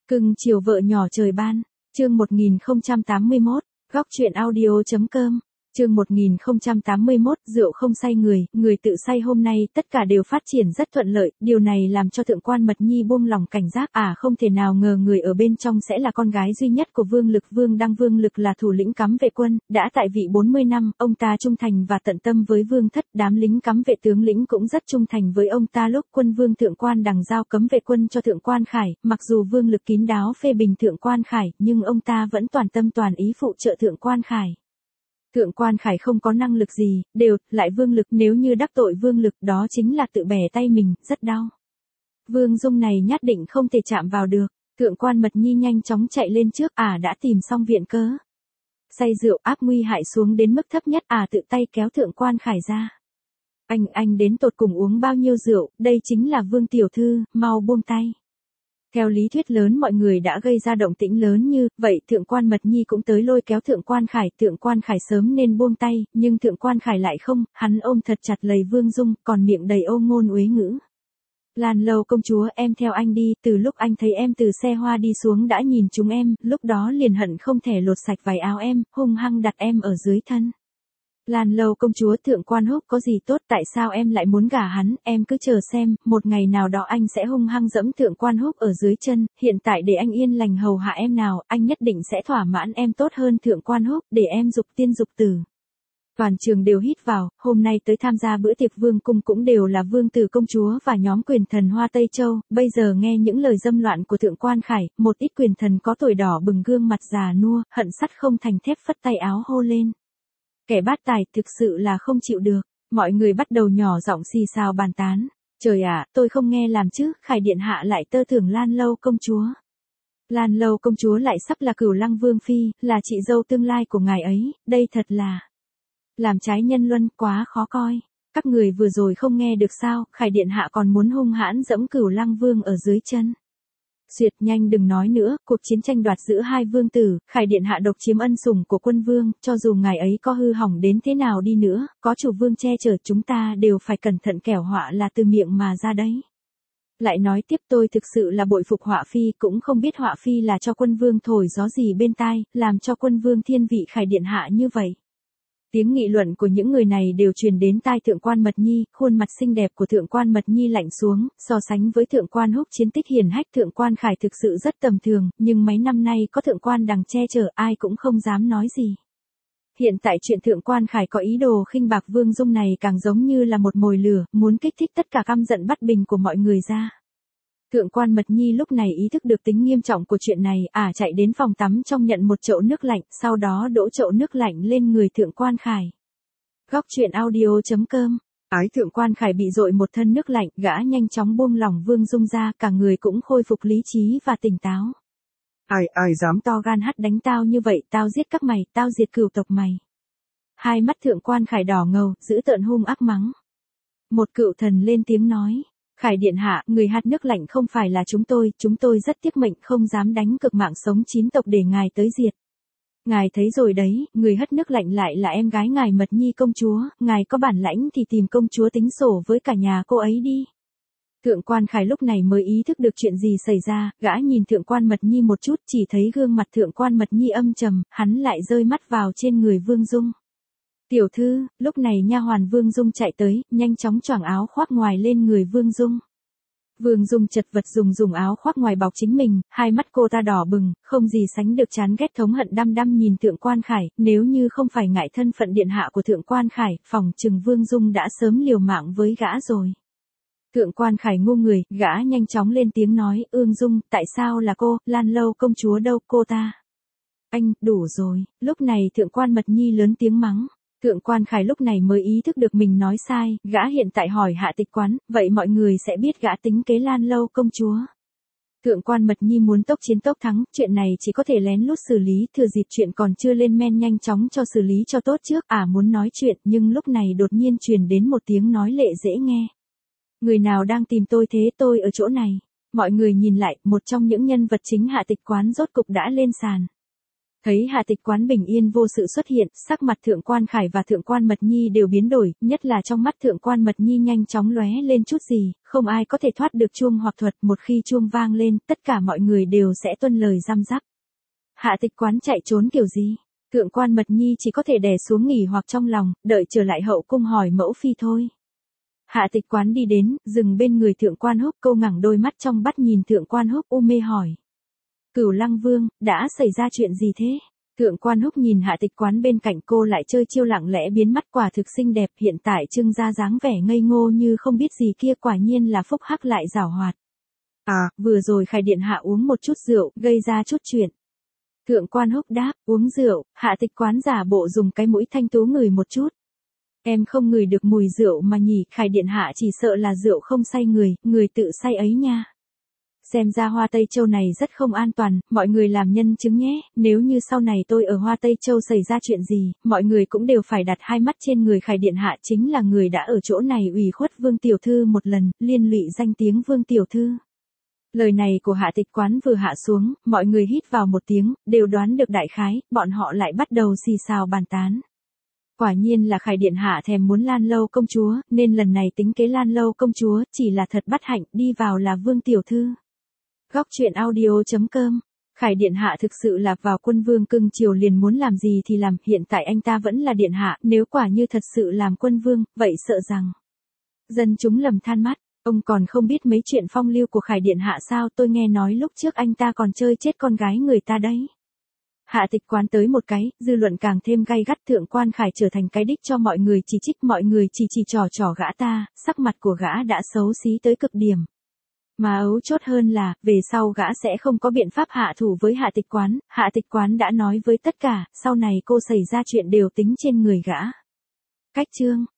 Cưng chiều vợ nhỏ trời ban, chương 1081, góc truyện audio.com, chương 1081, rượu không say người, người tự say hôm nay tất cả đều phát triển rất thuận lợi, điều này làm cho thượng quan Mật Nhi buông lòng cảnh giác, không thể nào ngờ người ở bên trong sẽ là con gái duy nhất của Vương Lực. Vương Đăng. Vương Lực là thủ lĩnh cấm vệ quân, đã tại vị 40 năm, ông ta trung thành và tận tâm với Vương Thất, đám lính cấm vệ tướng lĩnh cũng rất trung thành với ông ta. Lúc quân Vương thượng quan Đằng giao cấm vệ quân cho thượng quan Khải, mặc dù Vương Lực kín đáo phê bình thượng quan Khải, nhưng ông ta vẫn toàn tâm toàn ý phụ trợ thượng quan Khải. Thượng quan Khải không có năng lực gì, đều lại Vương Lực, nếu như đắc tội Vương Lực đó chính là tự bẻ tay mình, rất đau. Vương Dung này nhất định không thể chạm vào được. Thượng quan Mật Nhi nhanh chóng chạy lên trước, đã tìm xong viện cớ. Say rượu áp nguy hại xuống đến mức thấp nhất, tự tay kéo thượng quan Khải ra. Anh đến tột cùng uống bao nhiêu rượu, đây chính là Vương tiểu thư, mau buông tay. Theo lý thuyết lớn mọi người đã gây ra động tĩnh lớn như vậy, thượng quan Mật Nhi cũng tới lôi kéo thượng quan Khải. Thượng quan Khải sớm nên buông tay, nhưng thượng quan Khải lại không, hắn ôm thật chặt lấy Vương Dung, còn miệng đầy ô ngôn uế ngữ. Lan Lâu công chúa, em theo anh đi, từ lúc anh thấy em từ xe hoa đi xuống đã nhìn chúng em, lúc đó liền hận không thể lột sạch váy áo em, hung hăng đặt em ở dưới thân. Lan Lâu công chúa, thượng quan Húc có gì tốt, tại sao em lại muốn gả hắn, em cứ chờ xem, một ngày nào đó anh sẽ hung hăng dẫm thượng quan Húc ở dưới chân, hiện tại để anh yên lành hầu hạ em nào, anh nhất định sẽ thỏa mãn em tốt hơn thượng quan Húc, để em dục tiên dục tử. Toàn trường đều hít vào, hôm nay tới tham gia bữa tiệc vương cung cũng đều là vương tử công chúa và nhóm quyền thần Hoa Tây Châu, bây giờ nghe những lời dâm loạn của thượng quan Khải, một ít quyền thần có tuổi đỏ bừng gương mặt già nua, hận sắt không thành thép phất tay áo hô lên. Kẻ bát tài thực sự là không chịu được, mọi người bắt đầu nhỏ giọng xì xào bàn tán. Trời ạ, tôi không nghe làm chứ, Khải điện hạ lại tơ thưởng Lan Lâu công chúa. Lan Lâu công chúa lại sắp là Cửu Lăng vương phi, là chị dâu tương lai của ngài ấy, đây thật là làm trái nhân luân, quá khó coi. Các người vừa rồi không nghe được sao, Khải điện hạ còn muốn hung hãn dẫm Cửu Lăng vương ở dưới chân. Duyệt, nhanh đừng nói nữa, cuộc chiến tranh đoạt giữa hai vương tử, Khải điện hạ độc chiếm ân sủng của quân vương, cho dù ngài ấy có hư hỏng đến thế nào đi nữa, có chủ vương che chở chúng ta đều phải cẩn thận, kẻo họa là từ miệng mà ra đấy. Lại nói tiếp, tôi thực sự là bội phục Họa phi, cũng không biết Họa phi là cho quân vương thổi gió gì bên tai, làm cho quân vương thiên vị Khải điện hạ như vậy. Tiếng nghị luận của những người này đều truyền đến tai thượng quan Mật Nhi, khuôn mặt xinh đẹp của thượng quan Mật Nhi lạnh xuống, so sánh với thượng quan Húc chiến tích hiển hách, thượng quan Khải thực sự rất tầm thường, nhưng mấy năm nay có thượng quan Đằng che chở, ai cũng không dám nói gì. Hiện tại chuyện thượng quan Khải có ý đồ khinh bạc Vương Dung này càng giống như là một mồi lửa, muốn kích thích tất cả căm giận bất bình của mọi người ra. Thượng quan Mật Nhi lúc này ý thức được tính nghiêm trọng của chuyện này, chạy đến phòng tắm trong nhận một chậu nước lạnh, sau đó đổ chậu nước lạnh lên người thượng quan Khải. Góc truyện audio.com. Thượng quan Khải bị dội một thân nước lạnh, gã nhanh chóng buông lỏng Vương Dung ra, cả người cũng khôi phục lý trí và tỉnh táo. Ai dám to gan hắt đánh tao như vậy, tao giết các mày, tao diệt cửu tộc mày. Hai mắt thượng quan Khải đỏ ngầu, dữ tợn hung ác mắng. Một cựu thần lên tiếng nói. Khải điện hạ, người hạt nước lạnh không phải là chúng tôi rất tiếc mệnh, không dám đánh cực mạng sống 9 tộc để ngài tới diệt. Ngài thấy rồi đấy, người hất nước lạnh lại là em gái ngài Mật Nhi công chúa, ngài có bản lãnh thì tìm công chúa tính sổ với cả nhà cô ấy đi. Thượng quan Khải lúc này mới ý thức được chuyện gì xảy ra, gã nhìn thượng quan Mật Nhi một chút, chỉ thấy gương mặt thượng quan Mật Nhi âm trầm, hắn lại rơi mắt vào trên người Vương Dung. Tiểu thư, lúc này nha hoàn Vương Dung chạy tới, nhanh chóng choàng áo khoác ngoài lên người Vương Dung. Vương Dung chật vật dùng áo khoác ngoài bọc chính mình, hai mắt cô ta đỏ bừng, không gì sánh được chán ghét thống hận đăm đăm nhìn thượng quan Khải, nếu như không phải ngại thân phận điện hạ của thượng quan Khải, phỏng chừng Vương Dung đã sớm liều mạng với gã rồi. Thượng quan Khải ngu người, gã nhanh chóng lên tiếng nói, Ương Dung, tại sao là cô, Lan Lâu công chúa đâu, cô ta. Anh, đủ rồi, lúc này thượng quan Mật Nhi lớn tiếng mắng. Thượng quan Khải lúc này mới ý thức được mình nói sai, gã hiện tại hỏi hạ tịch quán, vậy mọi người sẽ biết gã tính kế Lan Lâu công chúa. Thượng quan Mật Nhi muốn tốc chiến tốc thắng, chuyện này chỉ có thể lén lút xử lý, thừa dịp chuyện còn chưa lên men nhanh chóng cho xử lý cho tốt trước, muốn nói chuyện, nhưng lúc này đột nhiên truyền đến một tiếng nói lệ dễ nghe. Người nào đang tìm tôi thế, tôi ở chỗ này. Mọi người nhìn lại, một trong những nhân vật chính hạ tịch quán rốt cục đã lên sàn. Thấy Hạ Tịch Quán bình yên vô sự xuất hiện, sắc mặt Thượng Quan Khải và Thượng Quan Mật Nhi đều biến đổi, nhất là trong mắt Thượng Quan Mật Nhi nhanh chóng lóe lên chút gì, không ai có thể thoát được chuông hoặc thuật, một khi chuông vang lên, tất cả mọi người đều sẽ tuân lời răm rắp. Hạ Tịch Quán chạy trốn kiểu gì? Thượng Quan Mật Nhi chỉ có thể đè xuống nghỉ hoặc trong lòng, đợi trở lại hậu cung hỏi mẫu phi thôi. Hạ Tịch Quán đi đến, dừng bên người Thượng Quan Húc, câu ngẩng đôi mắt trong bắt nhìn Thượng Quan Húc u mê hỏi. Cửu Lăng Vương, đã xảy ra chuyện gì thế? Thượng Quan Húc nhìn Hạ Tịch Quán bên cạnh cô lại chơi chiêu lặng lẽ biến mắt quả thực xinh đẹp, hiện tại trưng ra dáng vẻ ngây ngô như không biết gì kia, quả nhiên là phúc hắc lại giảo hoạt. Vừa rồi Khải điện hạ uống một chút rượu, gây ra chút chuyện. Thượng Quan Húc đáp, uống rượu. Hạ Tịch Quán giả bộ dùng cái mũi thanh tú ngửi một chút. Em không ngửi được mùi rượu mà nhỉ, Khải điện hạ chỉ sợ là rượu không say người, người tự say ấy nha. Xem ra Hoa Tây Châu này rất không an toàn, mọi người làm nhân chứng nhé, nếu như sau này tôi ở Hoa Tây Châu xảy ra chuyện gì, mọi người cũng đều phải đặt hai mắt trên người. Khải điện hạ chính là người đã ở chỗ này ủy khuất Vương tiểu thư một lần, liên lụy danh tiếng Vương tiểu thư. Lời này của Hạ Tịch Quán vừa hạ xuống, mọi người hít vào một tiếng, đều đoán được đại khái, bọn họ lại bắt đầu xì xào bàn tán. Quả nhiên là Khải điện hạ thèm muốn Lan Lâu công chúa, nên lần này tính kế Lan Lâu công chúa, chỉ là thật bất hạnh, đi vào là Vương tiểu thư. Góc truyện audio.com. Khải điện hạ thực sự là vào quân vương cưng chiều liền muốn làm gì thì làm, hiện tại anh ta vẫn là điện hạ, nếu quả như thật sự làm quân vương, vậy sợ rằng dân chúng lầm than mắt. Ông còn không biết mấy chuyện phong lưu của Khải điện hạ sao, tôi nghe nói lúc trước anh ta còn chơi chết con gái người ta đấy. Hạ Tịch Quán tới một cái, dư luận càng thêm gay gắt, Thượng Quan Khải trở thành cái đích cho mọi người chỉ trích, mọi người chỉ trò gã ta, sắc mặt của gã đã xấu xí tới cực điểm. Mà ấu chốt hơn là, về sau gã sẽ không có biện pháp hạ thủ với Hạ Tịch Quán, Hạ Tịch Quán đã nói với tất cả, sau này cô xảy ra chuyện đều tính trên người gã. Cách chương